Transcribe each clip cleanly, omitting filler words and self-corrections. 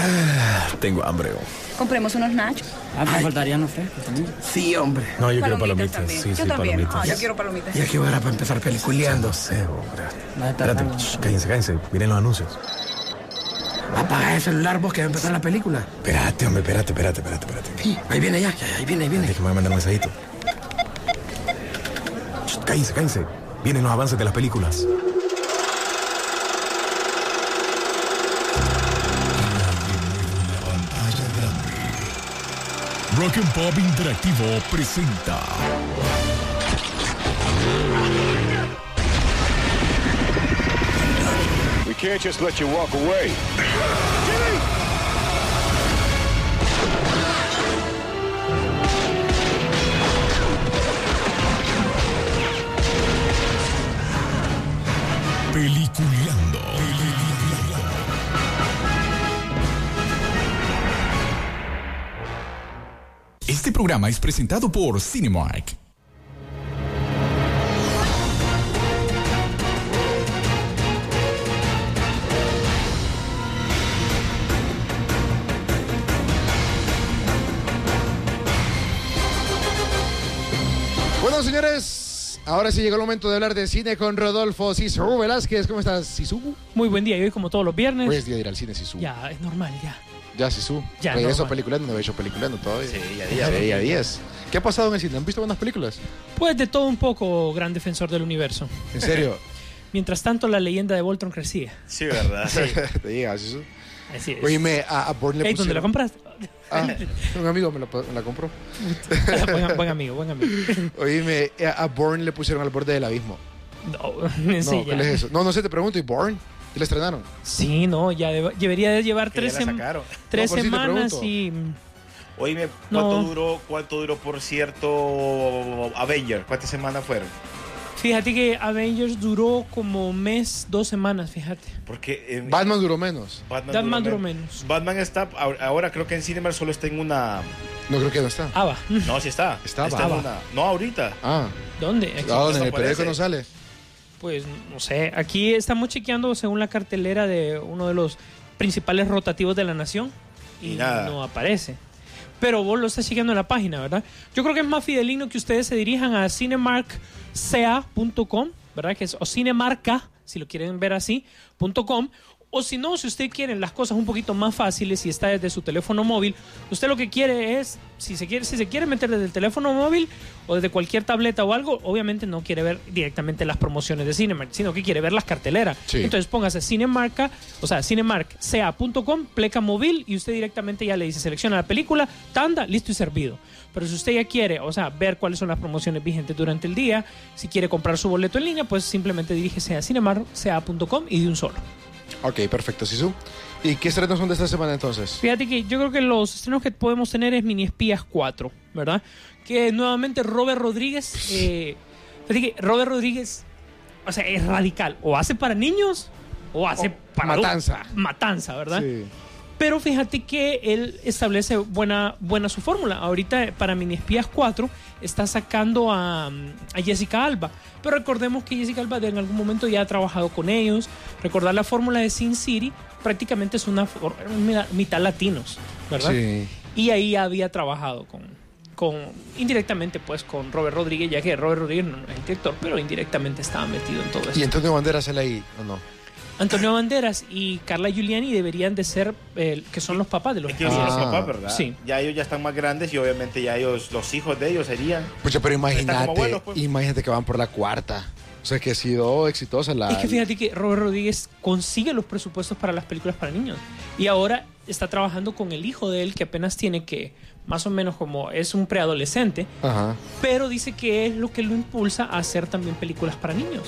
Tengo hambre. Compremos unos nachos. Me faltarían los frescos también. Sí, hombre. No, yo quiero palomitas. También. Sí, Yo sí, también. palomitas. Yo quiero palomitas. Ya que hora para empezar peliculeando. No sé, hombre. Espérate, cállense. Miren los anuncios. Apaga el celular vos que va a empezar la película. Espérate, hombre, espérate. Sí, ahí viene ya, ahí viene. Déjame mandar un mensajito. Cállense. Vienen los avances de las películas. Rock and Pop Interactivo presenta We can't just let you walk away. Peliculeando. Este programa es presentado por Cinemark. Bueno, señores, ahora sí llegó el momento de hablar de cine con Rodolfo Sisu Velázquez. ¿Cómo estás, Sisu? Muy buen día, y hoy como todos los viernes. Hoy es día de ir al cine, Sisu. Ya, es normal, ya. Ya, Sisu. Ya, Regreso normal. peliculando, no he hecho peliculando todavía. Sí, ya días. ¿Qué ha pasado en el cine? ¿Han visto buenas películas? Pues de todo un poco, gran defensor del universo. ¿En serio? Mientras tanto, la leyenda de Voltron crecía. Sí, ¿verdad? Te diga, Sisu. Así es. Oíme, a Bourne le Ey, ¿dónde la pusieron... compraste? Un amigo me la compró. buen amigo. Oíme, a Bourne le pusieron al borde del abismo. No, No, sí, ¿qué es eso? No sé, te pregunto. ¿Y Bourne? ¿Y la estrenaron? Sí, no, ya debería de llevar tres No, por si te semanas pregunto. y... Oíme, ¿cuánto duró, por cierto, Avenger? ¿Cuántas semanas fueron? Fíjate que Avengers duró como un mes, 2 semanas, fíjate. Porque Batman duró menos. Batman duró menos. Batman está, ahora creo que en Cinemark solo está en una... No, creo que no está. Ah, va. No, sí está. Estaba. Está en una... No, ahorita. ¿Dónde? En el periódico no sale. Pues no sé, aquí estamos chequeando según la cartelera de uno de los principales rotativos de la nación y nada. no aparece. Pero vos lo estás chequeando en la página, ¿verdad? Yo creo que es más fideligno que ustedes se dirijan a cinemarkca.com, ¿verdad? Que es, o Cinemarca, si lo quieren ver así, .com. O si no, si usted quiere las cosas un poquito más fáciles y está desde su teléfono móvil, usted lo que quiere es, si se quiere meter desde el teléfono móvil o desde cualquier tableta o algo, obviamente no quiere ver directamente las promociones de Cinemark, sino que quiere ver las carteleras. Sí. Entonces póngase Cinemarca, o sea, cinemarkca.com, pleca móvil y usted directamente ya le dice, selecciona la película, tanda, listo y servido. Pero si usted ya quiere, o sea, ver cuáles son las promociones vigentes durante el día, si quiere comprar su boleto en línea, pues simplemente dirígese a cinemarkca.com y de un solo. Ok, perfecto, Sisu. ¿Y qué estrenos son de esta semana entonces? Fíjate que yo creo que los estrenos que podemos tener es Mini Espías 4, ¿verdad? Que nuevamente Robert Rodríguez, fíjate que Robert Rodríguez, o sea, es radical. O hace para niños o hace para matanza. Matanza, ¿verdad? Sí. Pero fíjate que él establece buena su fórmula. Ahorita para Mini Espías 4 está sacando a Jessica Alba. Pero recordemos que Jessica Alba en algún momento ya ha trabajado con ellos. Recordar la fórmula de Sin City prácticamente es una mitad latinos, ¿verdad? Sí. Y ahí había trabajado con indirectamente pues con Robert Rodríguez, ya que Robert Rodríguez no es el director, pero indirectamente estaba metido en todo eso. ¿Y Antonio Banderas sale ahí o no? Antonio Banderas y Carla Giuliani deberían de ser, que son los papás de los Es que ellos son los papás, ¿verdad? Sí. Ya ellos ya están más grandes y obviamente ya ellos, los hijos de ellos serían... Pucha, pero Están como imagínate, abuelos, pues. imagínate que van por la cuarta. O sea, que ha sido exitosa la... Es que fíjate que Robert Rodríguez consigue los presupuestos para las películas para niños. Y ahora está trabajando con el hijo de él, que apenas tiene que, más o menos como es un preadolescente. Ajá. Pero dice que es lo que lo impulsa a hacer también películas para niños.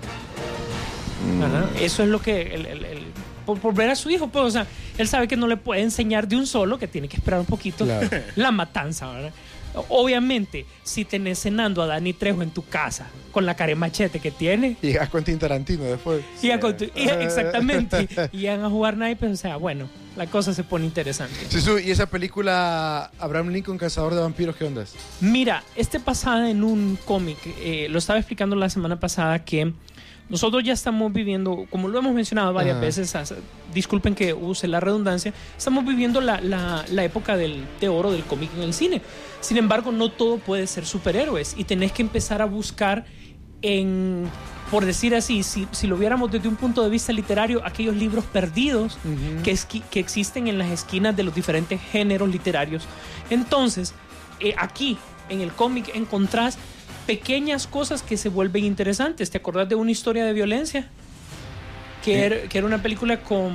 ¿Verdad? Eso es lo que... por ver a su hijo, pues, o sea, él sabe que no le puede enseñar de un solo, que tiene que esperar un poquito, Claro. la matanza, ¿verdad? Obviamente, si tenés cenando a Dani Trejo en tu casa, con la cara de machete que tiene, Y a Quentin Tarantino después. exactamente, y van a jugar naipes, o sea, bueno, la cosa se pone interesante. Sisu, ¿y esa película Abraham Lincoln, Cazador de Vampiros, qué onda es? Mira, basada en un cómic, lo estaba explicando la semana pasada que nosotros ya estamos viviendo, como lo hemos mencionado varias veces, disculpen que use la redundancia, estamos viviendo la época de oro del cómic en el cine. Sin embargo, no todo puede ser superhéroes y tenés que empezar a buscar por decir así, si lo viéramos desde un punto de vista literario, aquellos libros perdidos que existen en las esquinas de los diferentes géneros literarios. Entonces, aquí en el cómic encontrás pequeñas cosas que se vuelven interesantes. ¿Te acordás de Una historia de violencia? Que era una película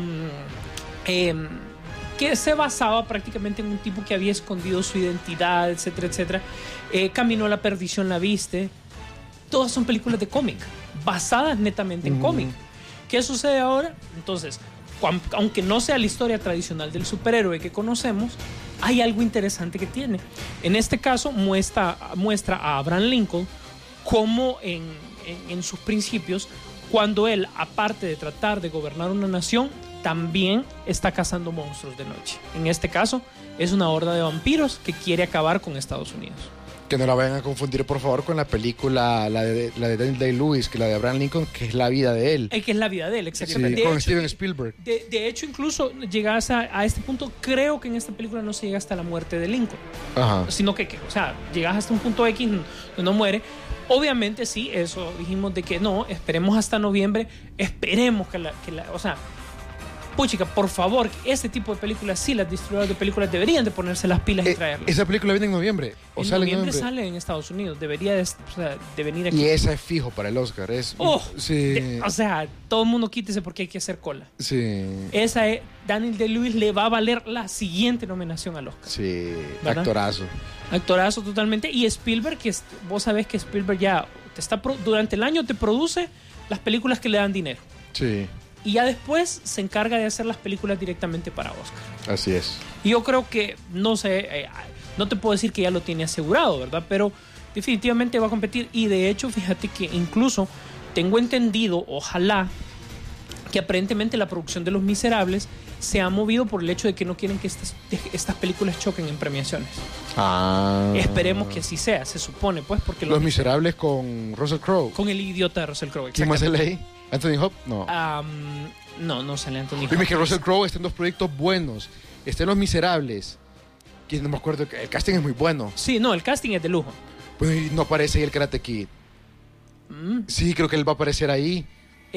que se basaba prácticamente en un tipo que había escondido su identidad, etcétera, etcétera. Camino a la perdición, ¿la viste? Todas son películas de cómic, basadas netamente en cómic. ¿Qué sucede ahora? Entonces, aunque no sea la historia tradicional del superhéroe que conocemos, hay algo interesante que tiene. En este caso muestra a Abraham Lincoln cómo en sus principios, cuando él, aparte de tratar de gobernar una nación, también está cazando monstruos de noche. En este caso es una horda de vampiros que quiere acabar con Estados Unidos. Que no la vayan a confundir, por favor, con la película, la de Daniel Day-Lewis, que la de Abraham Lincoln, que es la vida de él. Que es la vida de él, exactamente. Sí, con Steven Spielberg. De hecho, incluso llegas a este punto, creo que en esta película no se llega hasta la muerte de Lincoln. Ajá. Sino que o sea, llegas hasta un punto X donde no muere. Obviamente sí, eso dijimos de que no, esperemos hasta noviembre, esperemos o sea, puchica, por favor, este tipo de películas, sí, las distribuidoras de películas deberían de ponerse las pilas y traerlas. ¿Esa película viene en noviembre? ¿O en sale noviembre? Sale en Estados Unidos, debería de venir aquí. Y esa es fijo para el Oscar. Sí. O sea, todo el mundo quítese porque hay que hacer cola. Sí. Esa Daniel Day-Lewis le va a valer la siguiente nominación al Oscar. Sí, ¿verdad? Actorazo totalmente. Y Spielberg, vos sabés que Spielberg ya durante el año te produce las películas que le dan dinero. Sí. Y ya después se encarga de hacer las películas directamente para Oscar. Así es. Y yo creo que, no sé, no te puedo decir que ya lo tiene asegurado, ¿verdad? Pero definitivamente va a competir. Y de hecho, fíjate que incluso tengo entendido, ojalá, que aparentemente la producción de Los Miserables se ha movido por el hecho de que no quieren que estas películas choquen en premiaciones. Esperemos que así sea, se supone, pues, porque Los Miserables con Russell Crowe. Con el idiota de Russell Crowe. ¿Quién más sale ahí? ¿Anthony Hopkins? No. No sale Anthony Hopkins. Dime que Russell Crowe está en dos proyectos buenos. Está en Los Miserables. Que no me acuerdo, el casting es muy bueno. Sí, no, el casting es de lujo. Pues no aparece ahí el Karate Kid. Sí, creo que él va a aparecer ahí.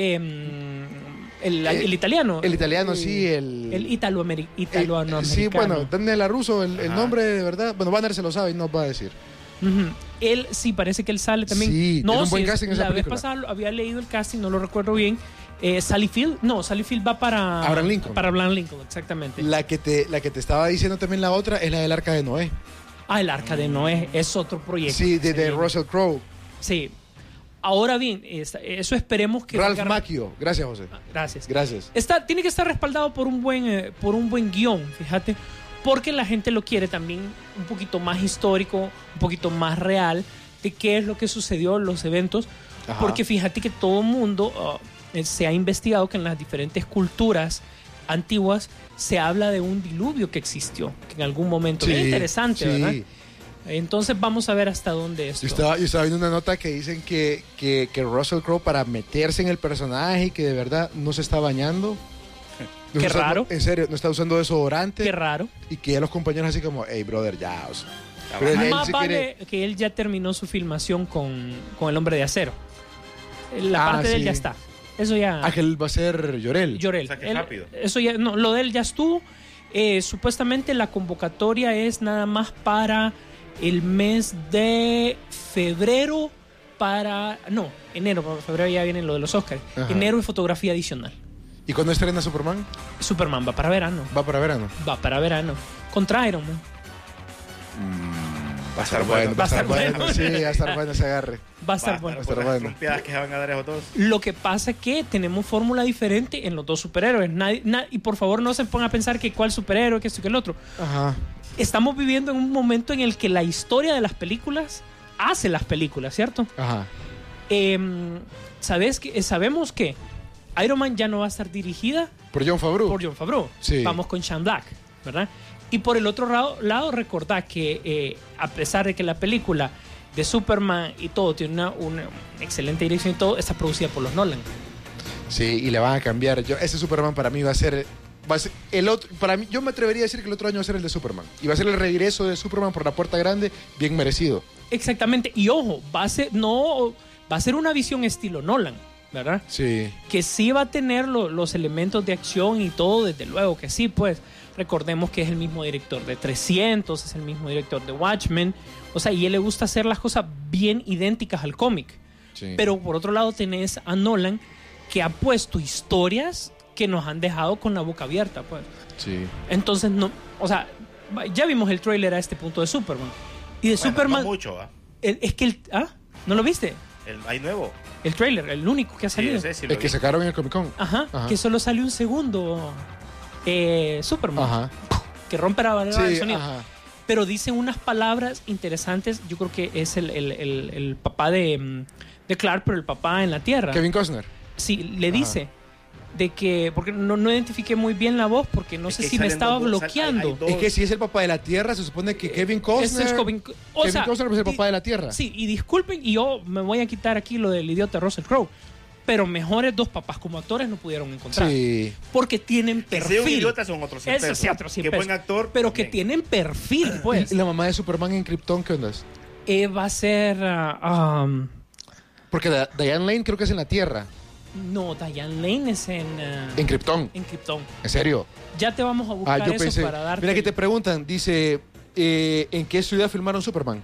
El italiano. El italiano, sí. El italoamericano. Sí, bueno, Daniel LaRusso, el nombre de verdad. Bueno, Banner se lo sabe y nos va a decir. Él sí, parece que él sale también. Sí, tiene un buen casting en esa película. La vez pasada había leído el casting, no lo recuerdo bien. Sally Field va para Abraham Lincoln. Para Abraham Lincoln, exactamente. La que te estaba diciendo también la otra es la del Arca de Noé. El Arca de Noé es otro proyecto. Sí, de Russell Crowe. Sí. Ahora bien, eso esperemos que... Ralph Macchio. Gracias, José. Gracias. Tiene que estar respaldado por un buen guión, fíjate, porque la gente lo quiere también un poquito más histórico, un poquito más real de qué es lo que sucedió en los eventos. Ajá. Porque fíjate que todo el mundo se ha investigado que en las diferentes culturas antiguas se habla de un diluvio que existió, que en algún momento... Sí, es interesante, sí. ¿Verdad? Entonces vamos a ver hasta dónde esto... Yo estaba viendo una nota que dicen que Russell Crowe, para meterse en el personaje y que de verdad no se está bañando. Qué raro. En serio, no está usando desodorante. Qué raro. Y que ya los compañeros así como, hey brother, ya. O sea, más vale que él ya terminó su filmación con El Hombre de Acero. La parte de él ya está. Eso ya... que él va a ser Jor-El. O sea, que rápido. Eso ya... No, lo de él ya estuvo. Supuestamente la convocatoria es nada más para... el mes de febrero enero, para febrero ya viene lo de los Oscars. Ajá. Enero y fotografía adicional. ¿Y cuándo estrena Superman? Superman va para verano. Va para verano. Contra Iron Man. Va a estar bueno. Sí, va a estar bueno ese agarre. Va a estar bueno. Las trompeadas que se van a dar esos dos. Lo que pasa es que tenemos fórmula diferente en los dos superhéroes. Y por favor no se pongan a pensar que cuál superhéroe, que esto y que el otro. Ajá. Estamos viviendo en un momento en el que la historia de las películas hace las películas, ¿cierto? Ajá. Sabemos que Iron Man ya no va a estar dirigida por Jon Favreau. Sí. Vamos con Shane Black, ¿verdad? Y por el otro lado, recordad que a pesar de que la película de Superman y todo, tiene una excelente dirección y todo, está producida por los Nolan. Sí, y le van a cambiar. Ese Superman para mí va a ser el otro. Para mí, yo me atrevería a decir que el otro año va a ser el de Superman. Y va a ser el regreso de Superman por la puerta grande, bien merecido. Exactamente. Y ojo, va a ser una visión estilo Nolan, ¿verdad? Sí. Que sí va a tener los elementos de acción y todo, desde luego que sí, pues. Recordemos que es el mismo director de 300, es el mismo director de Watchmen. O sea, y a él le gusta hacer las cosas bien idénticas al cómic. Sí. Pero por otro lado tenés a Nolan, que ha puesto historias que nos han dejado con la boca abierta, pues. Sí. Entonces, no, o sea, ya vimos el tráiler a este punto de Superman. Y de Superman... No mucho, ¿ah? Es que ¿no lo viste? Hay nuevo. El tráiler, el único que ha salido. Sí, El que sacaron en el Comic Con. Ajá, que solo salió un segundo. Superman. Ajá. Que rompe la barrera del sonido. Ajá. Pero dicen unas palabras interesantes. Yo creo que es el papá de Clark, pero el papá en la Tierra. Kevin Costner. Sí, le dice de que, porque no identifiqué muy bien la voz, porque no sé si me estaba bloqueando. Es que si es el papá de la Tierra, se supone que Kevin Costner. Kevin Costner es el papá de la Tierra. Sí, y disculpen, y yo me voy a quitar aquí lo del idiota Russell Crowe. Pero mejores dos papás como actores no pudieron encontrar. Sí. Porque tienen perfil. Que sea un idiota son otros 100 pesos. Ese sí, otros 100 Qué pesos. buen actor. Pero también. que tienen perfil, pues. ¿Y la mamá de Superman en Krypton qué onda? Va a ser... Porque Diane Lane creo que es en la Tierra. No, Diane Lane es en Krypton. En Krypton. ¿En serio? Ya te vamos a buscar yo eso pensé, para darte... Mira que te preguntan, dice, ¿en qué ciudad filmaron Superman?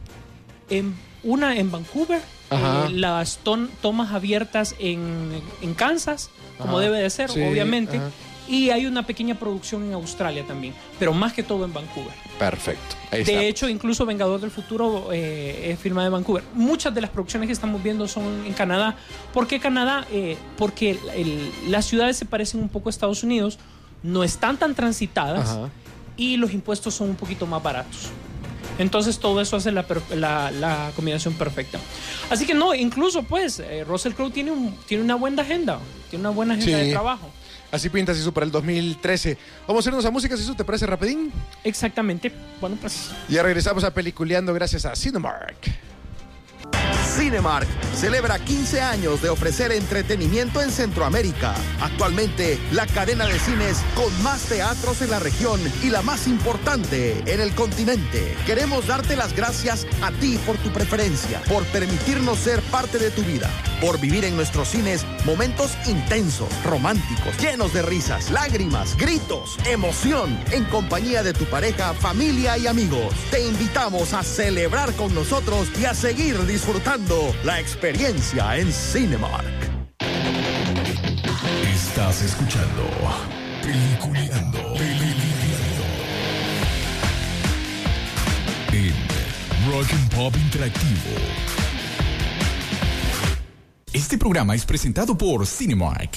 Una en Vancouver, las tomas abiertas en Kansas, como debe de ser, obviamente. Y hay una pequeña producción en Australia también, pero más que todo en Vancouver. Perfecto. Ahí de hecho, incluso Vengador del Futuro es filmada en Vancouver. Muchas de las producciones que estamos viendo son en Canadá. ¿Por qué Canadá? Porque las ciudades se parecen un poco a Estados Unidos, no están tan transitadas y los impuestos son un poquito más baratos. Entonces todo eso hace la combinación perfecta. Así que no, incluso pues Russell Crowe tiene una buena agenda. Tiene una buena agenda de trabajo. Así pinta Sisu para el 2013. Vamos a irnos a música, Sisu, ¿te parece rapidín? Exactamente. Bueno, pues... Ya regresamos a Peliculeando gracias a Cinemark. Cinemark celebra 15 años de ofrecer entretenimiento en Centroamérica. Actualmente, la cadena de cines con más teatros en la región y la más importante en el continente. Queremos darte las gracias a ti por tu preferencia, por permitirnos ser parte de tu vida, por vivir en nuestros cines momentos intensos, románticos, llenos de risas, lágrimas, gritos, emoción, en compañía de tu pareja, familia y amigos. Te invitamos a celebrar con nosotros y a seguir disfrutando la experiencia en Cinemark. Estás escuchando Peliculeando en Rock and Pop Interactivo. Este programa es presentado por Cinemark.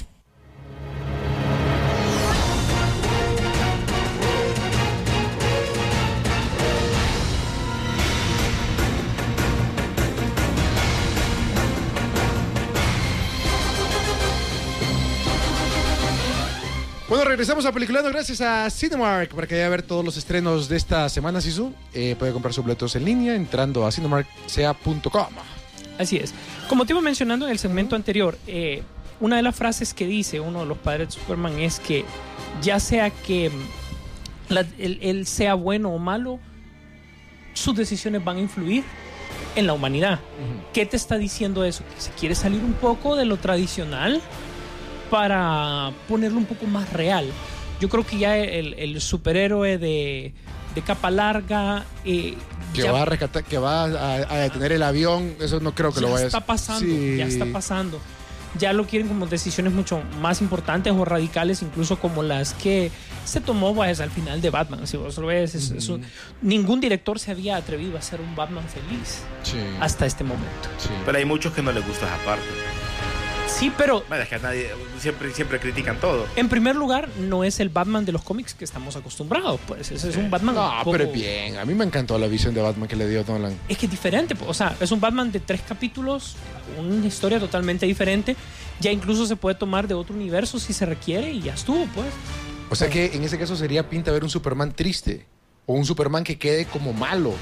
Bueno, regresamos a Peliculando gracias a Cinemark para que vaya a ver todos los estrenos de esta semana, Sisu. Puede comprar sus boletos en línea entrando a cinemarksea.com. Así es. Como te iba mencionando en el segmento anterior, una de las frases que dice uno de los padres de Superman es que ya sea que él sea bueno o malo, sus decisiones van a influir en la humanidad. ¿Qué te está diciendo eso? Que se quiere salir un poco de lo tradicional para ponerlo un poco más real. Yo creo que ya el superhéroe de capa larga va a rescatar, que va a detener el avión, eso no creo que lo vaya a hacer. Ya está pasando. Ya lo quieren como decisiones mucho más importantes o radicales, incluso como las que se tomó pues, al final de Batman. Si vos lo ves, ningún director se había atrevido a hacer un Batman feliz hasta este momento. Pero hay muchos que no les gusta esa parte. Sí, pero... Bueno, es que nadie, siempre critican todo. En primer lugar, no es el Batman de los cómics que estamos acostumbrados. Pues ese es un Batman... No, pero es bien. A mí me encantó la visión de Batman que le dio Nolan. Es que es diferente. O sea, es un Batman de 3 capítulos, una historia totalmente diferente. Ya incluso se puede tomar de otro universo si se requiere y ya estuvo, pues. O sea que en ese caso sería pinta ver un Superman triste. O un Superman que quede como malo.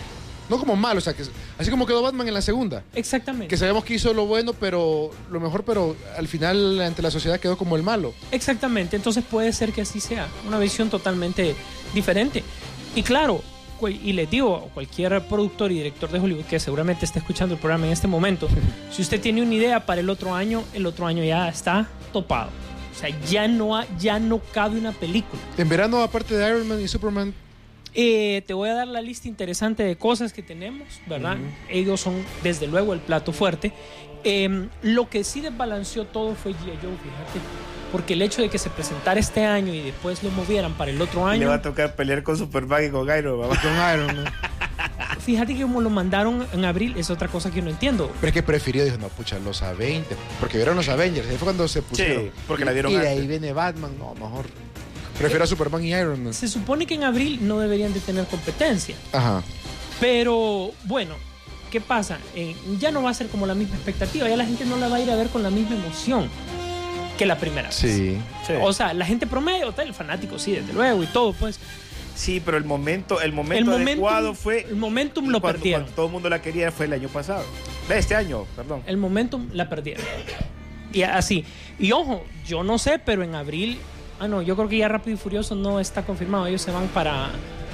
no como malo, o sea, que así como quedó Batman en la segunda. Exactamente. Que sabemos que hizo lo bueno, pero lo mejor, pero al final ante la sociedad quedó como el malo. Exactamente, entonces puede ser que así sea, una visión totalmente diferente. Y claro, y les digo a cualquier productor y director de Hollywood que seguramente está escuchando el programa en este momento, si usted tiene una idea para el otro año ya está topado. O sea, ya no cabe una película. En verano, aparte de Iron Man y Superman... te voy a dar la lista interesante de cosas que tenemos, ¿verdad? Ellos son, desde luego, el plato fuerte. Lo que sí desbalanceó todo fue G.I. Joe, fíjate. Porque el hecho de que se presentara este año y después lo movieran para el otro año... Le va a tocar pelear con Superman y con Iron Man. Con Iron Man. Fíjate que como lo mandaron en abril es otra cosa que yo no entiendo. Pero es que prefirió, dijo, no, pucha, los Avengers. Porque vieron los Avengers. Ahí fue cuando se pusieron. Sí, porque la vieron y de antes. ahí viene Batman. No, mejor. Prefiero a Superman y Iron Man. Se supone que en abril no deberían de tener competencia. Ajá. Pero, bueno, ¿qué pasa? Ya no va a ser como la misma expectativa. Ya la gente no la va a ir a ver con la misma emoción que la primera vez. Sí. O sea, la gente promedio, el fanático, sí, desde luego, y todo, pues. Sí, pero el momento adecuado fue... El momentum lo perdieron. Cuando todo el mundo la quería fue el año pasado. Este año, perdón. El momentum la perdieron. Y así. Y ojo, yo no sé, pero en abril... no, yo creo que ya Rápido y Furioso no está confirmado. Ellos se van para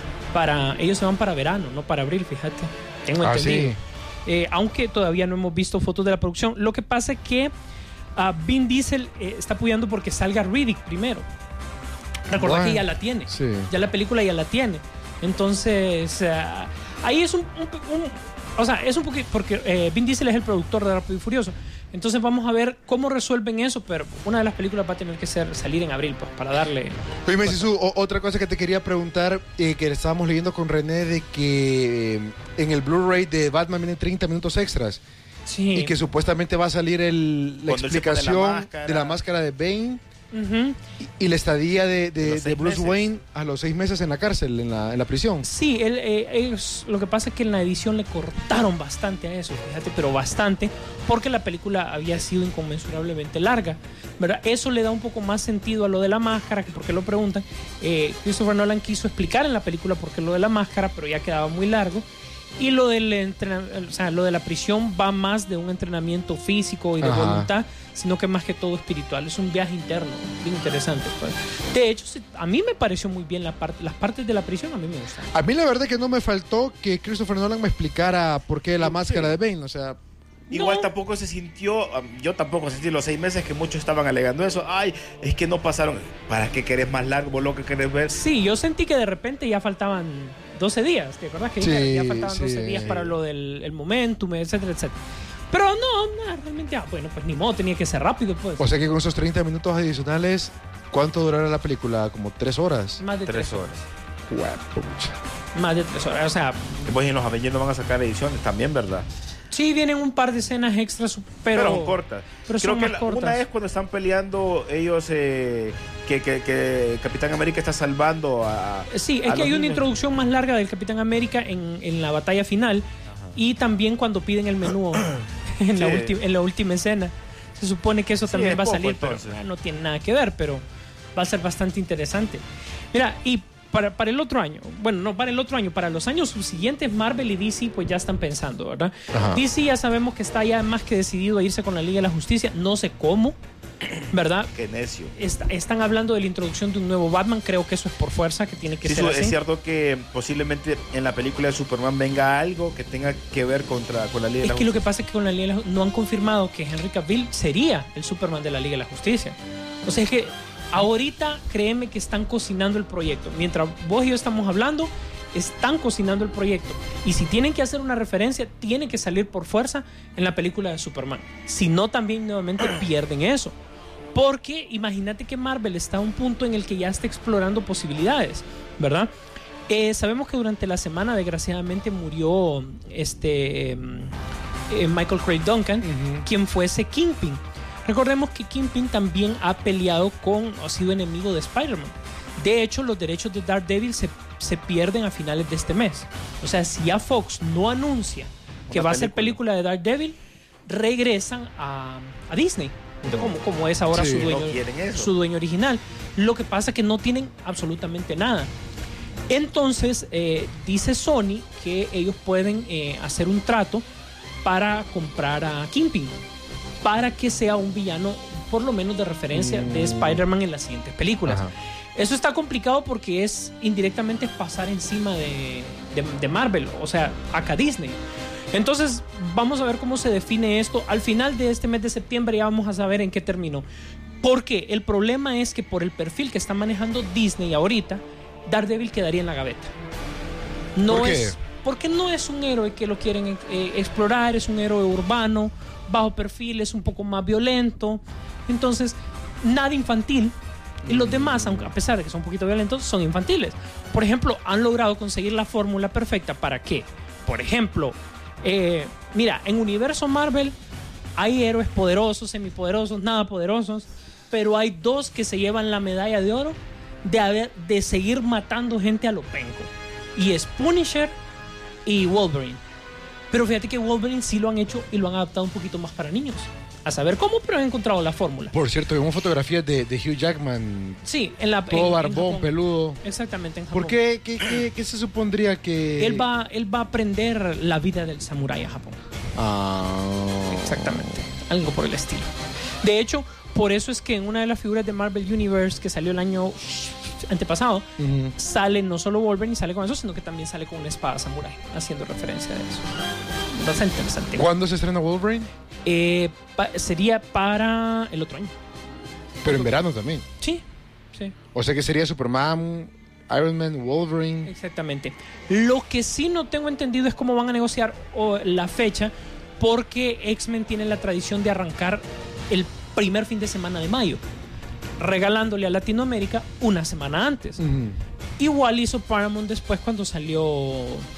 verano, no para abril, fíjate. Tengo entendido. Sí. Aunque todavía no hemos visto fotos de la producción. Lo que pasa es que Vin Diesel está apoyando porque salga Riddick primero. Recordad que ya la tiene. Sí. Ya la película ya la tiene. Entonces, ahí es un poquito... Porque Vin Diesel es el productor de Rápido y Furioso. Entonces vamos a ver cómo resuelven eso, pero una de las películas va a tener que salir en abril, pues, para darle... Oye, Jesús, otra cosa que te quería preguntar, que estábamos leyendo con René, de que en el Blu-ray de Batman vienen 30 minutos extras. Sí. Y que supuestamente va a salir la explicación de la máscara de Bane. Uh-huh. Y la estadía de Bruce Wayne a los 6 meses en la cárcel, en la prisión. Sí, lo que pasa es que en la edición le cortaron bastante a eso, fíjate, pero bastante, porque la película había sido inconmensurablemente larga, ¿verdad? Eso le da un poco más sentido a lo de la máscara, que por qué lo preguntan. Christopher Nolan quiso explicar en la película por qué lo de la máscara, pero ya quedaba muy largo. Y lo de la prisión va más de un entrenamiento físico y de voluntad, sino que más que todo espiritual. Es un viaje interno, bien interesante, pues. De hecho, a mí me pareció muy bien las partes de la prisión, a mí me gustan. A mí la verdad que no me faltó que Christopher Nolan me explicara por qué la máscara de Bane, o sea... Igual tampoco se sintió, yo tampoco sentí los 6 meses que muchos estaban alegando eso. Ay, es que no pasaron. ¿Para qué querés más largo? ¿Vos lo que querés ver? Sí, yo sentí que de repente ya faltaban 12 días. ¿Te acuerdas que ya faltaban 12 días para lo del momentum, etcétera, etcétera? Pero no, realmente, bueno, pues ni modo, tenía que ser rápido, pues. O sea que con esos 30 minutos adicionales, ¿cuánto durará la película? ¿Como 3 horas? Más de 3 horas. Wow, más de 3 horas, o sea... Pues en los Avengers no van a sacar ediciones también, ¿verdad? Sí, vienen un par de escenas extras, pero cortas. Pero creo son que más cortas. Una es cuando están peleando ellos, que Capitán América está salvando a... Sí, es que hay una introducción más larga del Capitán América en la batalla final. Ajá. Y también cuando piden el menú en la última escena. Se supone que eso también va a salir, pero no tiene nada que ver, pero va a ser bastante interesante. Mira, y para el otro año, para los años subsiguientes, Marvel y DC pues ya están pensando, ¿verdad? Ajá. DC ya sabemos que está ya más que decidido a irse con la Liga de la Justicia, no sé cómo, ¿verdad? Qué necio. Están hablando de la introducción de un nuevo Batman, creo que eso es por fuerza, que tiene que ser así. Es cierto que posiblemente en la película de Superman venga algo que tenga que ver con la Liga de la Justicia. Es que lo que pasa es que con la Liga de la Justicia no han confirmado que Henry Cavill sería el Superman de la Liga de la Justicia. O sea, es que ahorita créeme que están cocinando el proyecto. Mientras vos y yo estamos hablando, están cocinando el proyecto. Y si tienen que hacer una referencia, tiene que salir por fuerza en la película de Superman. Si no, también nuevamente pierden eso. Porque imagínate que Marvel está a un punto en el que ya está explorando posibilidades, ¿verdad? Sabemos que durante la semana, desgraciadamente, murió Michael Craig Duncan, quien fuese Kingpin. Recordemos que Kingpin también ha sido enemigo de Spider-Man. De hecho, los derechos de Daredevil se pierden a finales de este mes. O sea, si ya Fox no anuncia que va a ser película de Daredevil, regresan a Disney, como es ahora su dueño original. Lo que pasa es que no tienen absolutamente nada. Entonces, dice Sony que ellos pueden hacer un trato para comprar a Kingpin, para que sea un villano por lo menos de referencia de Spider-Man en las siguientes películas. Ajá. Eso está complicado porque es indirectamente pasar encima de Marvel, o sea, acá Disney. Entonces, vamos a ver cómo se define esto. Al final de este mes de septiembre ya vamos a saber en qué terminó. Porque el problema es que por el perfil que está manejando Disney ahorita, Daredevil quedaría en la gaveta. No ¿Por qué? Es, porque no es un héroe que lo quieren explorar, es un héroe urbano, bajo perfil, es un poco más violento. Entonces, nada infantil. Y los demás, aunque a pesar de que son un poquito violentos, son infantiles. Por ejemplo, han logrado conseguir la fórmula perfecta para que, por ejemplo, mira, en universo Marvel hay héroes poderosos, semipoderosos, nada poderosos, pero hay dos que se llevan la medalla de oro de seguir matando gente a lo penco. Y es Punisher y Wolverine. Pero fíjate que Wolverine sí lo han hecho y lo han adaptado un poquito más para niños. A saber cómo, pero han encontrado la fórmula. Por cierto, vimos fotografías de Hugh Jackman. Sí, todo barbón, peludo. Exactamente, en Japón. ¿Por qué? ¿Qué se supondría que...? Él va a aprender la vida del samurái a Japón. Exactamente. Algo por el estilo. De hecho, por eso es que en una de las figuras de Marvel Universe que salió el año antepasado, sale no solo Wolverine, sale con eso, sino que también sale con una espada samurái, haciendo referencia a eso. Bastante interesante. ¿Cuándo se estrena Wolverine? Sería para el otro año. Pero en verano también. Sí. O sea que sería Superman, Iron Man, Wolverine. Exactamente. Lo que sí no tengo entendido es cómo van a negociar la fecha, porque X-Men tiene la tradición de arrancar el primer fin de semana de mayo, regalándole a Latinoamérica una semana antes. Igual hizo Paramount después cuando salió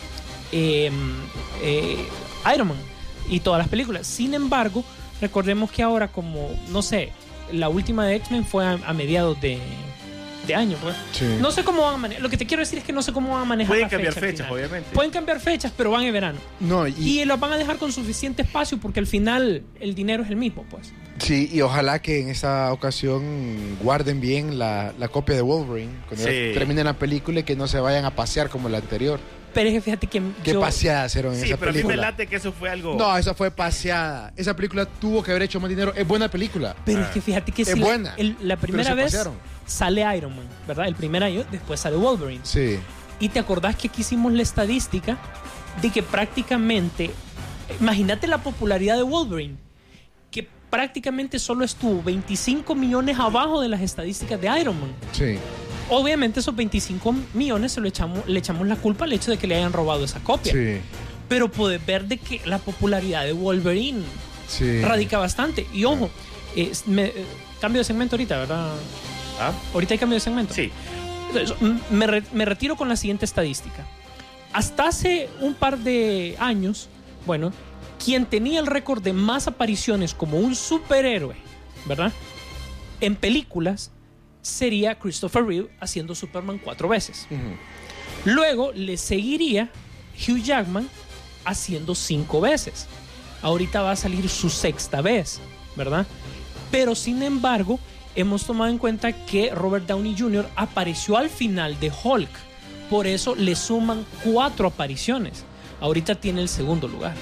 Iron Man y todas las películas. Sin embargo, recordemos que ahora, como, no sé, la última de X-Men fue a mediados de año, pues. Sí. No sé cómo van a manejar. Lo que te quiero decir es que no sé cómo van a manejar. Pueden cambiar fechas, obviamente. Pueden cambiar fechas, pero van en verano. No, y los van a dejar con suficiente espacio porque al final el dinero es el mismo, pues. Sí, y ojalá que en esta ocasión guarden bien la copia de Wolverine cuando terminen la película y que no se vayan a pasear como la anterior. Pero es que fíjate que ¿Qué paseada hicieron en esa película? Sí, pero a mí me late que eso fue algo... No, esa fue paseada. Esa película tuvo que haber hecho más dinero. Es buena película. Pero es que fíjate que es buena. La primera vez sale Iron Man, ¿verdad? El primer año, después sale Wolverine. Sí. Y te acordás que aquí hicimos la estadística de que prácticamente... Imagínate la popularidad de Wolverine, que prácticamente solo estuvo 25 millones abajo de las estadísticas de Iron Man. Sí. Obviamente esos 25 millones le echamos la culpa al hecho de que le hayan robado esa copia. Sí. Pero puedes ver de que la popularidad de Wolverine radica bastante. Y ojo, cambio de segmento ahorita, ¿verdad? Ahorita hay cambio de segmento. Sí. Entonces, me retiro con la siguiente estadística. Hasta hace un par de años, bueno, quien tenía el récord de más apariciones como un superhéroe, ¿verdad?, en películas, sería Christopher Reeve haciendo Superman 4 veces. Luego le seguiría Hugh Jackman haciendo 5 veces. Ahorita va a salir su 6ª vez, ¿verdad? Pero sin embargo, hemos tomado en cuenta que Robert Downey Jr. apareció al final de Hulk. Por eso le suman 4 apariciones. Ahorita tiene el segundo lugar.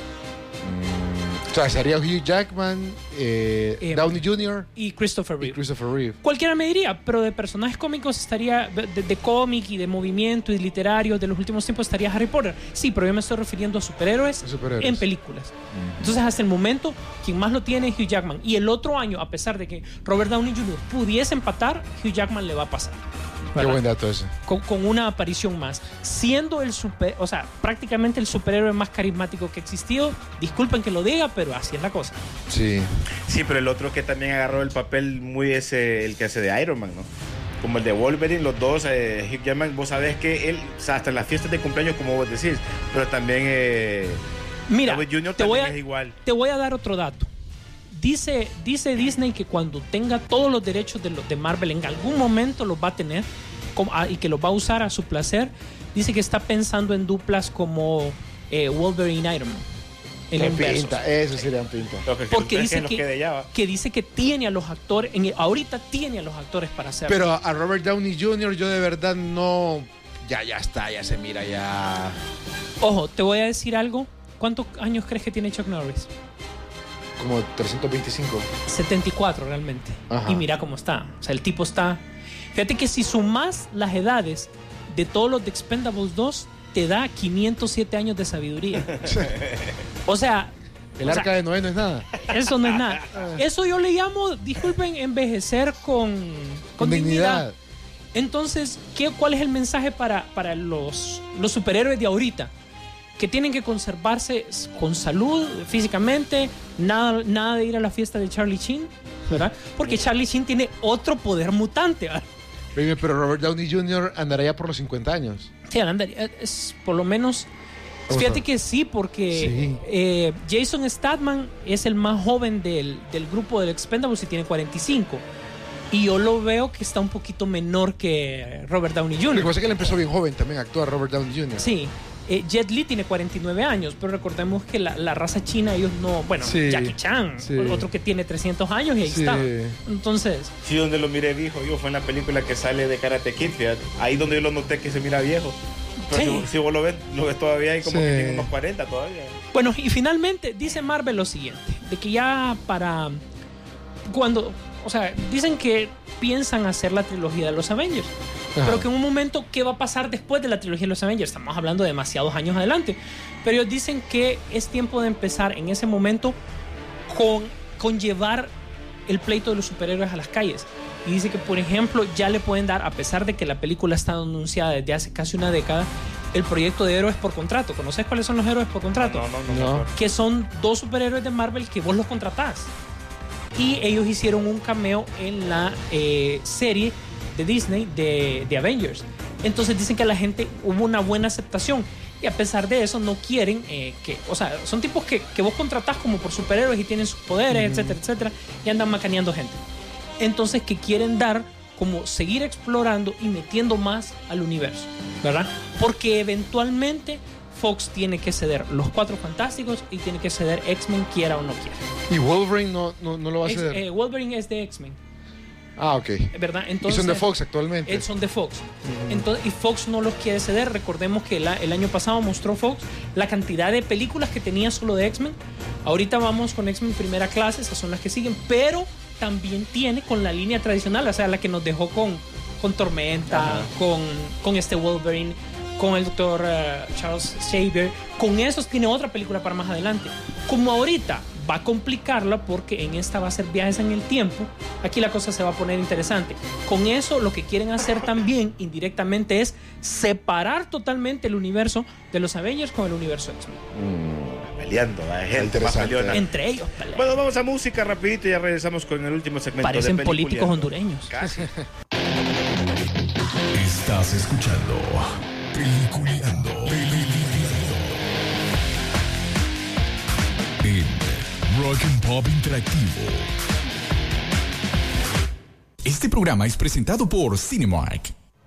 O sea, sería Hugh Jackman, Downey Jr. y Christopher Reeve. Cualquiera me diría, pero de personajes cómicos estaría, de cómic y de movimiento y literario de los últimos tiempos estaría Harry Potter. Sí, pero yo me estoy refiriendo a superhéroes en películas. Entonces, hasta el momento, quien más lo tiene es Hugh Jackman. Y el otro año, a pesar de que Robert Downey Jr. pudiese empatar, Hugh Jackman le va a pasar. ¿Verdad? Qué buen dato ese. Con una aparición más. Siendo prácticamente el superhéroe más carismático que ha existido. Disculpen que lo diga, pero así es la cosa. Sí. Sí, pero el otro que también agarró el papel muy es el que hace de Iron Man, ¿no? Como el de Wolverine, los dos, Hugh Jackman, vos sabés que él, o sea, hasta en las fiestas de cumpleaños, como vos decís, pero también mira, Robert Jr. también es igual. Te voy a dar otro dato. Dice Disney que cuando tenga todos los derechos de Marvel, en algún momento los va a tener y que los va a usar a su placer. Dice que está pensando en duplas como Wolverine Iron Man. Eso sería un pinta. Porque dice que tiene a los actores, ahorita tiene a los actores para hacerlo. Pero a Robert Downey Jr. yo de verdad no... ya está, ya se mira ya. Ojo, te voy a decir algo. ¿Cuántos años crees que tiene Chuck Norris? Como 325. 74 realmente. Ajá. Y mira cómo está. O sea, el tipo está... Fíjate que si sumas las edades de todos los de Expendables 2, te da 507 años de sabiduría. O sea... El arca de Noé no es nada. Eso no es nada. Eso yo le llamo, disculpen, envejecer con dignidad. Entonces, ¿cuál es el mensaje para los superhéroes de ahorita? Que tienen que conservarse con salud físicamente, nada de ir a la fiesta de Charlie Sheen, ¿verdad? Porque Charlie Sheen tiene otro poder mutante, ¿verdad? Pero Robert Downey Jr. andará ya por los 50 años. Sí, andaría, es por lo menos... Fíjate que sí, porque Jason Statham es el más joven del grupo del Expendables y tiene 45. Y yo lo veo que está un poquito menor que Robert Downey Jr. Lo que pasa es que él empezó bien joven también a actuar, Robert Downey Jr. Sí. Jet Li tiene 49 años, pero recordemos que la raza china, ellos no... Bueno, sí, Jackie Chan, otro que tiene 300 años y ahí está. Entonces... Sí, donde lo miré viejo, fue en la película que sale de Karate Kid, fíjate. Ahí donde yo lo noté que se mira viejo. Pero si vos lo ves todavía y como que tiene unos 40 todavía. Bueno, y finalmente dice Marvel lo siguiente, de que ya para... Cuando... O sea, dicen que piensan hacer la trilogía de los Avengers. Ajá. Pero que en un momento, ¿qué va a pasar después de la trilogía de los Avengers? Estamos hablando de demasiados años adelante. Pero ellos dicen que es tiempo de empezar en ese momento con llevar el pleito de los superhéroes a las calles. Y dice que, por ejemplo, ya le pueden dar, a pesar de que la película está anunciada desde hace casi una década, el proyecto de héroes por contrato. ¿Conoces cuáles son los héroes por contrato? No. Que son 2 superhéroes de Marvel que vos los contratás. Y ellos hicieron un cameo en la serie de Disney de Avengers. Entonces dicen que a la gente hubo una buena aceptación. Y a pesar de eso no quieren o sea, son tipos que vos contratás como por superhéroes y tienen sus poderes, etcétera, etcétera, y andan macaneando gente. Entonces que quieren dar como seguir explorando y metiendo más al universo, ¿verdad? Porque eventualmente Fox tiene que ceder los 4 Fantásticos y tiene que ceder X-Men, quiera o no quiera. ¿Y Wolverine no lo va a ceder? Wolverine es de X-Men. Ah, ok. ¿Verdad? Entonces, y son de Fox actualmente. Son de Fox. Entonces, y Fox no los quiere ceder. Recordemos que el año pasado mostró Fox la cantidad de películas que tenía solo de X-Men. Ahorita vamos con X-Men primera clase, esas son las que siguen, pero también tiene con la línea tradicional, o sea, la que nos dejó con Tormenta, con este Wolverine, con el Dr. Charles Xavier. Con esos tiene otra película para más adelante. Como ahorita va a complicarla porque en esta va a ser viajes en el tiempo, aquí la cosa se va a poner interesante. Con eso lo que quieren hacer también indirectamente es separar totalmente el universo de los Avengers con el universo X-Men. Peleando, gente más peleona. Entre ellos pelean. Bueno, vamos a música rapidito y ya regresamos con el último segmento. Parecen de políticos hondureños. Casi. Estás escuchando Peliculeando. En Rock and Pop Interactivo. Este programa es presentado por Cinemark.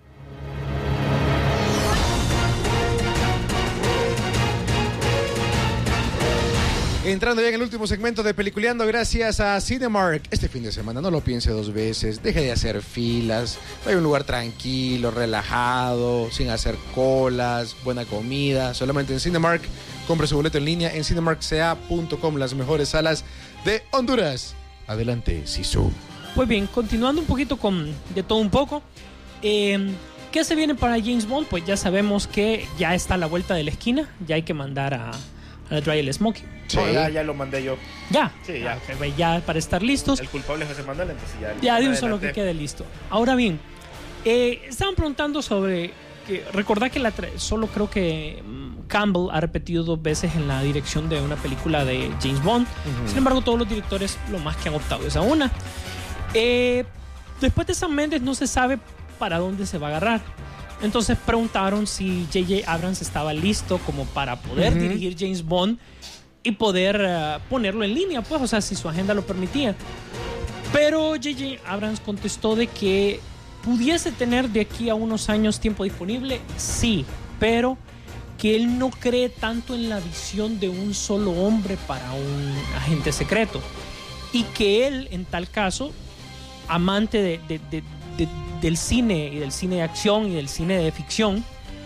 Entrando ya en el último segmento de Peliculeando, gracias a Cinemark. Este fin de semana no lo piense 2 veces, deje de hacer filas, vaya a un lugar tranquilo, relajado, sin hacer colas, buena comida, solamente en Cinemark. Compre su boleto en línea en cinemarkca.com, las mejores salas de Honduras. Adelante, Sisu. Pues bien, continuando un poquito con de todo un poco, ¿qué se viene para James Bond? Pues ya sabemos que ya está a la vuelta de la esquina, ya hay que mandar a Dry el Smoking. Sí, ya lo mandé yo. ¿Ya? Sí, ya. Okay, ya para estar listos. El culpable es José Manuel, entonces ya de un solo que quede listo. Ahora bien, estaban preguntando sobre... recordad que solo creo que Campbell ha repetido 2 veces en la dirección de una película de James Bond. Sin embargo, todos los directores lo más que han optado es a una. Después de Sam Mendes no se sabe para dónde se va a agarrar. Entonces preguntaron si J.J. Abrams estaba listo como para poder dirigir James Bond y poder ponerlo en línea, pues, o sea, si su agenda lo permitía. Pero J.J. Abrams contestó de que pudiese tener de aquí a unos años tiempo disponible, sí, pero que él no cree tanto en la visión de un solo hombre para un agente secreto y que él, en tal caso, amante del cine y del cine de acción y del cine de ficción,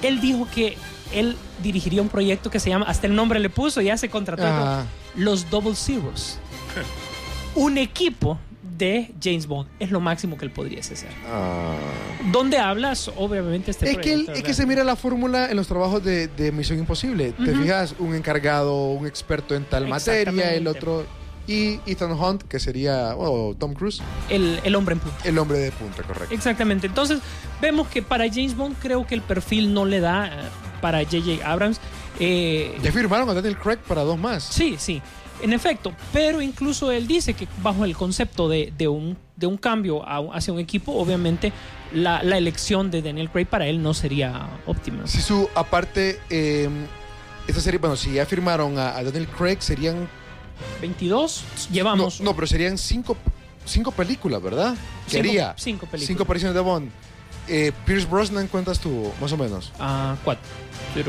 Él dijo que él dirigiría un proyecto que se llama, hasta el nombre le puso, ya se contrató, los Double Zeros. Un equipo de James Bond es lo máximo que él podría hacer. Donde hablas, obviamente, es que se mira la fórmula en los trabajos de Misión Imposible. Te fijas, un encargado, un experto en tal materia, el otro... Y Ethan Hunt, que sería Tom Cruise. El hombre en punta. El hombre de punta, correcto. Exactamente. Entonces, vemos que para James Bond creo que el perfil no le da para J.J. Abrams. Ya firmaron a Daniel Craig para 2 más. Sí, sí. En efecto, pero incluso él dice que bajo el concepto de un cambio hacia un equipo, obviamente la elección de Daniel Craig para él no sería óptima. Si aparte, esta serie, bueno, si ya firmaron a Daniel Craig, serían 22, llevamos. No, pero serían 5 películas, ¿verdad? Quería 5 películas. 5 apariciones de Bond. Pierce Brosnan, ¿cuántas tuvo, más o menos? 4. Pero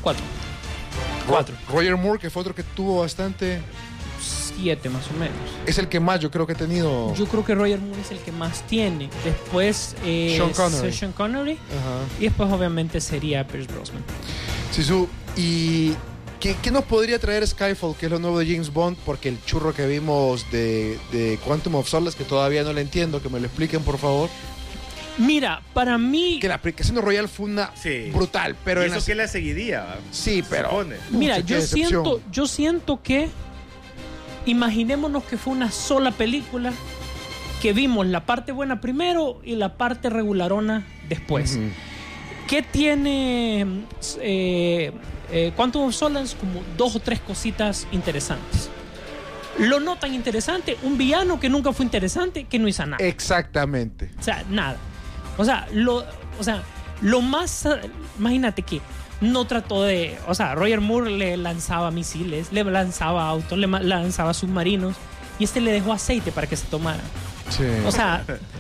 4. Roger Moore, que fue otro que tuvo bastante. 7 más o menos. Es el que más yo creo que he tenido. Yo creo que Roger Moore es el que más tiene. Después Sean Connery. Y después obviamente sería Pierce Brosnan. Sisu, ¿y qué nos podría traer Skyfall, que es lo nuevo de James Bond? Porque el churro que vimos de Quantum of Solace, que todavía no lo entiendo, que me lo expliquen por favor. Mira, para mí... Que la Casino Royale fue una brutal, pero... ¿Y eso que la seguiría? Sí, pero... Mira, yo siento que... Imaginémonos que fue una sola película, que vimos la parte buena primero y la parte regularona después. ¿Qué tiene Quantum of Solace? Como 2 o 3 cositas interesantes. Lo no tan interesante, un villano que nunca fue interesante, que no hizo nada. Exactamente. O sea, nada. O sea, lo más... Imagínate que no trató de... O sea, Roger Moore le lanzaba misiles, le lanzaba autos, le lanzaba submarinos, y le dejó aceite para que se tomara. Sí. O sea,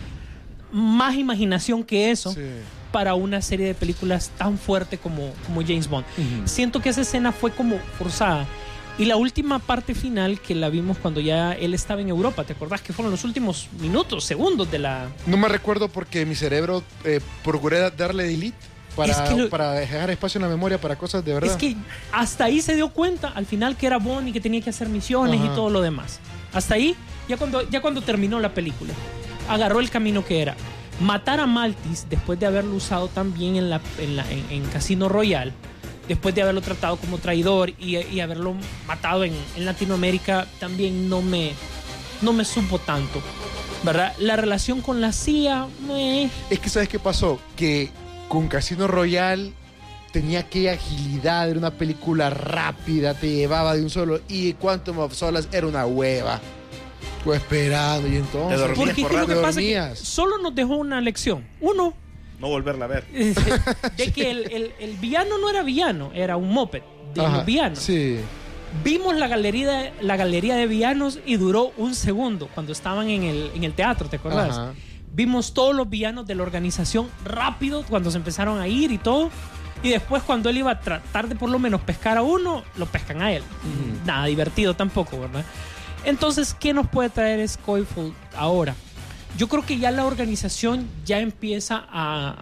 más imaginación que eso para una serie de películas tan fuerte como James Bond. Siento que esa escena fue como forzada. Y la última parte final, que la vimos cuando ya él estaba en Europa, ¿te acordás que fueron los últimos minutos, segundos de la... No me recuerdo porque mi cerebro procuré darle delete para dejar espacio en la memoria para cosas de verdad. Es que hasta ahí se dio cuenta al final que era Bond y que tenía que hacer misiones y todo lo demás. Hasta ahí, ya cuando terminó la película, agarró el camino que era matar a Maltis después de haberlo usado tan bien en Casino Royale, después de haberlo tratado como traidor y haberlo matado en Latinoamérica, también no me supo tanto, ¿verdad? La relación con la CIA... Es que ¿sabes qué pasó? Que con Casino Royale tenía aquella agilidad, era una película rápida, te llevaba de un solo, y Quantum of Solace era una hueva. Pues esperando y entonces... Porque lo que pasa es que solo nos dejó una lección. Uno... No volverla a ver. De que el villano no era villano, era un moped de los villanos. Sí. Vimos la galería de villanos y duró un segundo cuando estaban en el teatro, ¿te acordás? Vimos todos los villanos de la organización rápido cuando se empezaron a ir y todo. Y después cuando él iba a tratar de por lo menos pescar a uno, lo pescan a él. Nada divertido tampoco, ¿verdad? Entonces, ¿qué nos puede traer Skyfall ahora? Yo creo que ya la organización ya empieza a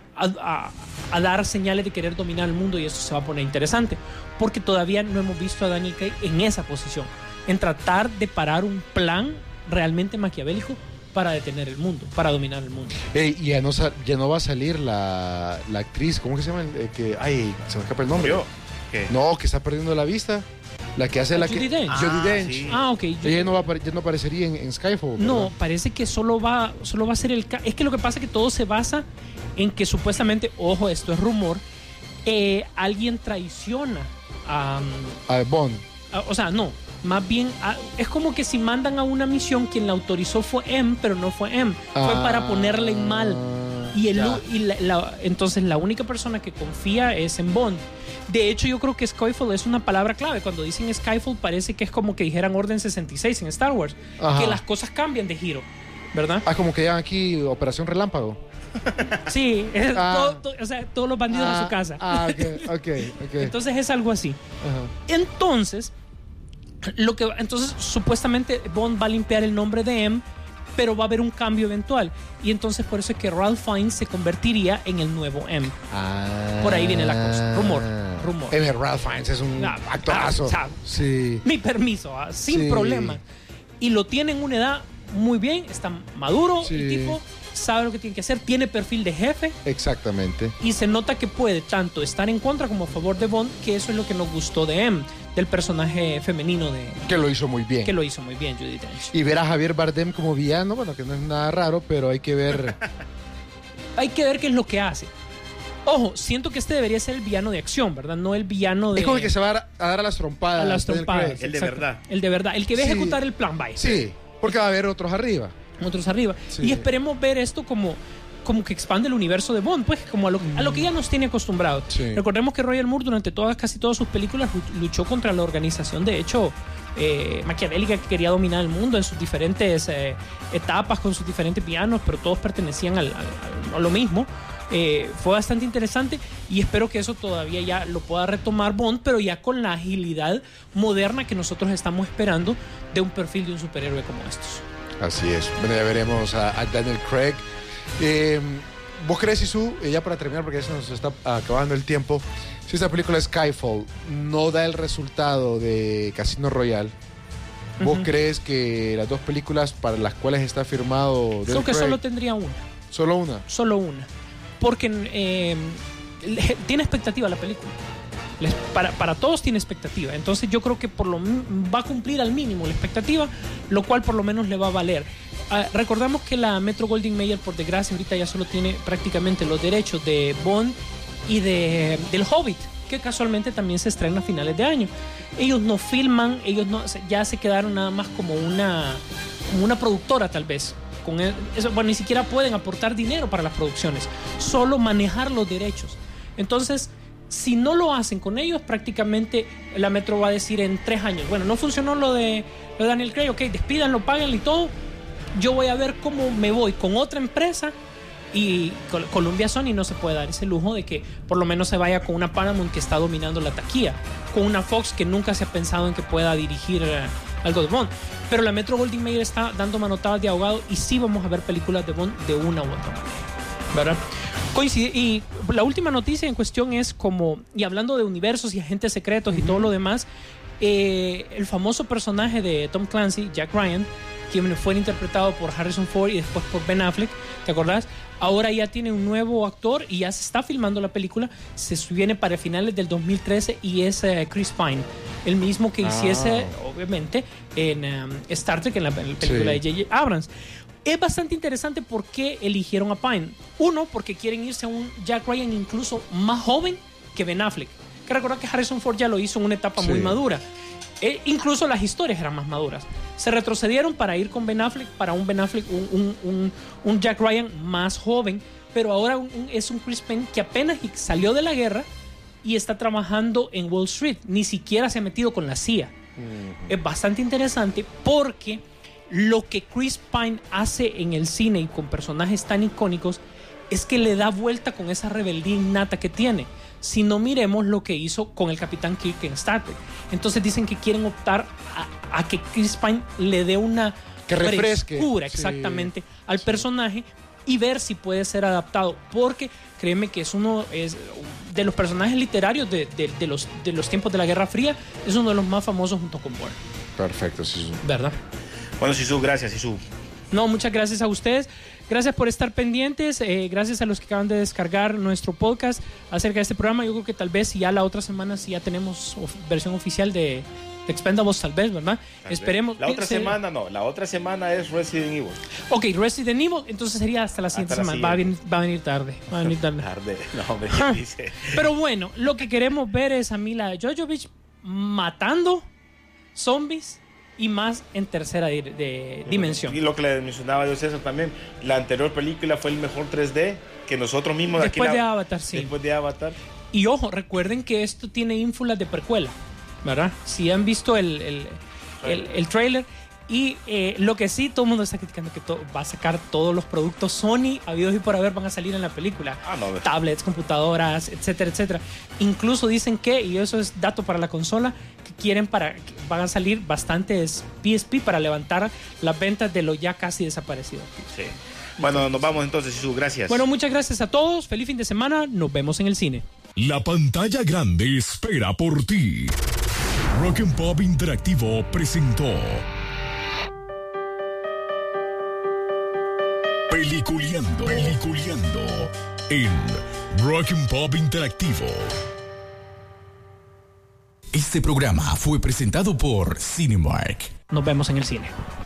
dar señales de querer dominar el mundo, y eso se va a poner interesante, porque todavía no hemos visto a Daniel Craig en esa posición, en tratar de parar un plan realmente maquiavélico para detener el mundo, para dominar el mundo. Y ya no va a salir la actriz, ¿cómo que se llama? Se me escapa el nombre. ¿Qué? No, que está perdiendo la vista. La que hace Judi Dench. Judi Dench. Sí. Ok. Ella no aparecería en Skyfall, ¿verdad? No, parece que solo va a ser el... Es que lo que pasa es que todo se basa en que supuestamente, ojo, esto es rumor, alguien traiciona a Bond. O sea, no, más bien es como que si mandan a una misión, quien la autorizó fue M, pero no fue M. Fue para ponerle en mal. Entonces la única persona que confía es en Bond. De hecho, yo creo que Skyfall es una palabra clave. Cuando dicen Skyfall parece que es como que dijeran Orden 66 en Star Wars. Que las cosas cambian de giro, ¿verdad? Como que llaman aquí Operación Relámpago. Sí, o sea, todos los bandidos a su casa. Okay. Entonces es algo así. Entonces supuestamente Bond va a limpiar el nombre de M pero va a haber un cambio eventual. Y entonces por eso es que Ralph Fiennes se convertiría en el nuevo M. Por ahí viene la cosa. Rumor. Ralph Fiennes es un actorazo. Sí. Mi permiso, sin problema. Y lo tiene en una edad muy bien, está maduro, el tipo sabe lo que tiene que hacer, tiene perfil de jefe. Exactamente. Y se nota que puede tanto estar en contra como a favor de Bond, que eso es lo que nos gustó de M, del personaje femenino que lo hizo muy bien. Judi Dench. Y ver a Javier Bardem como villano, bueno, que no es nada raro, pero hay que ver. Hay que ver qué es lo que hace. Ojo, siento que este debería ser el villano de acción, ¿verdad? No el villano de... Es como el que se va a dar a las trompadas. A las trompadas. El de verdad. El de verdad. El que va a ejecutar el plan, vaya. Sí, porque va a haber otros arriba. Sí. Y esperemos ver esto como que expande el universo de Bond, pues como a lo que ya nos tiene acostumbrados. Sí. Recordemos que Roger Moore durante casi todas sus películas luchó contra la organización, de hecho, maquiavélica, que quería dominar el mundo en sus diferentes etapas, con sus diferentes villanos, pero todos pertenecían a lo mismo. Fue bastante interesante y espero que eso todavía ya lo pueda retomar Bond, pero ya con la agilidad moderna que nosotros estamos esperando de un perfil de un superhéroe como estos. Así es. Bueno, ya veremos a Daniel Craig. ¿Vos crees, Isu, ya para terminar, porque ya se nos está acabando el tiempo, si esta película Skyfall no da el resultado de Casino Royale, ¿vos crees que las dos películas para las cuales está firmado Creo que solo tendría una. ¿Solo una? Solo una. Porque tiene expectativa la película. Para todos tiene expectativa. Entonces yo creo que va a cumplir al mínimo la expectativa, lo cual por lo menos le va a valer. Recordamos que la Metro-Goldwyn-Mayer, por desgracia, ahorita ya solo tiene prácticamente los derechos de Bond y del Hobbit, que casualmente también se estrena a finales de año. Ellos no filman, ya se quedaron nada más como una productora, tal vez. Con eso, bueno, ni siquiera pueden aportar dinero para las producciones, solo manejar los derechos. Entonces, si no lo hacen con ellos, prácticamente la Metro va a decir en 3 años, bueno, no funcionó lo de Daniel Craig, ok, despídanlo, páganlo y todo, yo voy a ver cómo me voy con otra empresa. Y Columbia Sony no se puede dar ese lujo de que por lo menos se vaya con una Paramount que está dominando la taquilla, con una Fox que nunca se ha pensado en que pueda dirigir algo de Bond. Pero la Metro-Goldwyn-Mayer está dando manotadas de ahogado y sí vamos a ver películas de Bond de una u otra manera, ¿verdad? Coincide. Y la última noticia en cuestión es y hablando de universos y agentes secretos y todo lo demás, el famoso personaje de Tom Clancy, Jack Ryan, quien fue interpretado por Harrison Ford y después por Ben Affleck, ¿te acordás? Ahora ya tiene un nuevo actor y ya se está filmando la película. Se viene para finales del 2013 y es Chris Pine, el mismo que hiciese, obviamente, en Star Trek, en la película de J.J. Abrams. Es bastante interesante por qué eligieron a Pine. Uno, porque quieren irse a un Jack Ryan incluso más joven que Ben Affleck. Que recordar que Harrison Ford ya lo hizo en una etapa muy madura. Incluso las historias eran más maduras. Se retrocedieron para ir con Ben Affleck, para un Ben Affleck, un Jack Ryan más joven, pero ahora es un Chris Pine que apenas salió de la guerra y está trabajando en Wall Street. Ni siquiera se ha metido con la CIA. Es bastante interesante porque lo que Chris Pine hace en el cine y con personajes tan icónicos es que le da vuelta con esa rebeldía innata que tiene. Si no, miremos lo que hizo con el Capitán Kirk en Star Trek. Entonces dicen que quieren optar a que Chris Pine le dé una frescura exactamente al personaje y ver si puede ser adaptado, porque créeme que es uno de los personajes literarios de los tiempos de la Guerra Fría, es uno de los más famosos junto con Bourne. Perfecto, Sisu. ¿Verdad? Bueno, Sisu, gracias, Sisu. No, muchas gracias a ustedes. Gracias por estar pendientes. Gracias a los que acaban de descargar nuestro podcast acerca de este programa. Yo creo que tal vez ya la otra semana sí ya tenemos versión oficial de Expendables, tal vez, ¿verdad? Esperemos. La otra semana no. La otra semana es Resident Evil. Ok, Resident Evil. Entonces sería hasta la siguiente semana. Va a venir tarde. Tarde. No, me dice. Pero bueno, lo que queremos ver es a Mila Jovovich matando zombies y más en tercera dimensión. Y lo que le mencionaba yo, César, también, la anterior película fue el mejor 3D que nosotros mismos después de Avatar, sí. Después de Avatar. Y ojo, recuerden que esto tiene ínfulas de precuela, ¿verdad? Si han visto el trailer, Y lo que sí, todo el mundo está criticando que va a sacar todos los productos Sony habidos y por haber van a salir en la película. Tablets, computadoras, etcétera, etcétera. Incluso dicen que, y eso es dato para la consola, que van a salir bastantes PSP para levantar las ventas de lo ya casi desaparecido. Sí. Bueno, nos vamos entonces, Jesús, gracias. Bueno, muchas gracias a todos. Feliz fin de semana. Nos vemos en el cine. La pantalla grande espera por ti. Rock and Pop Interactivo presentó Peliculeando en Rock and Pop Interactivo. Este programa fue presentado por Cinemark. Nos vemos en el cine.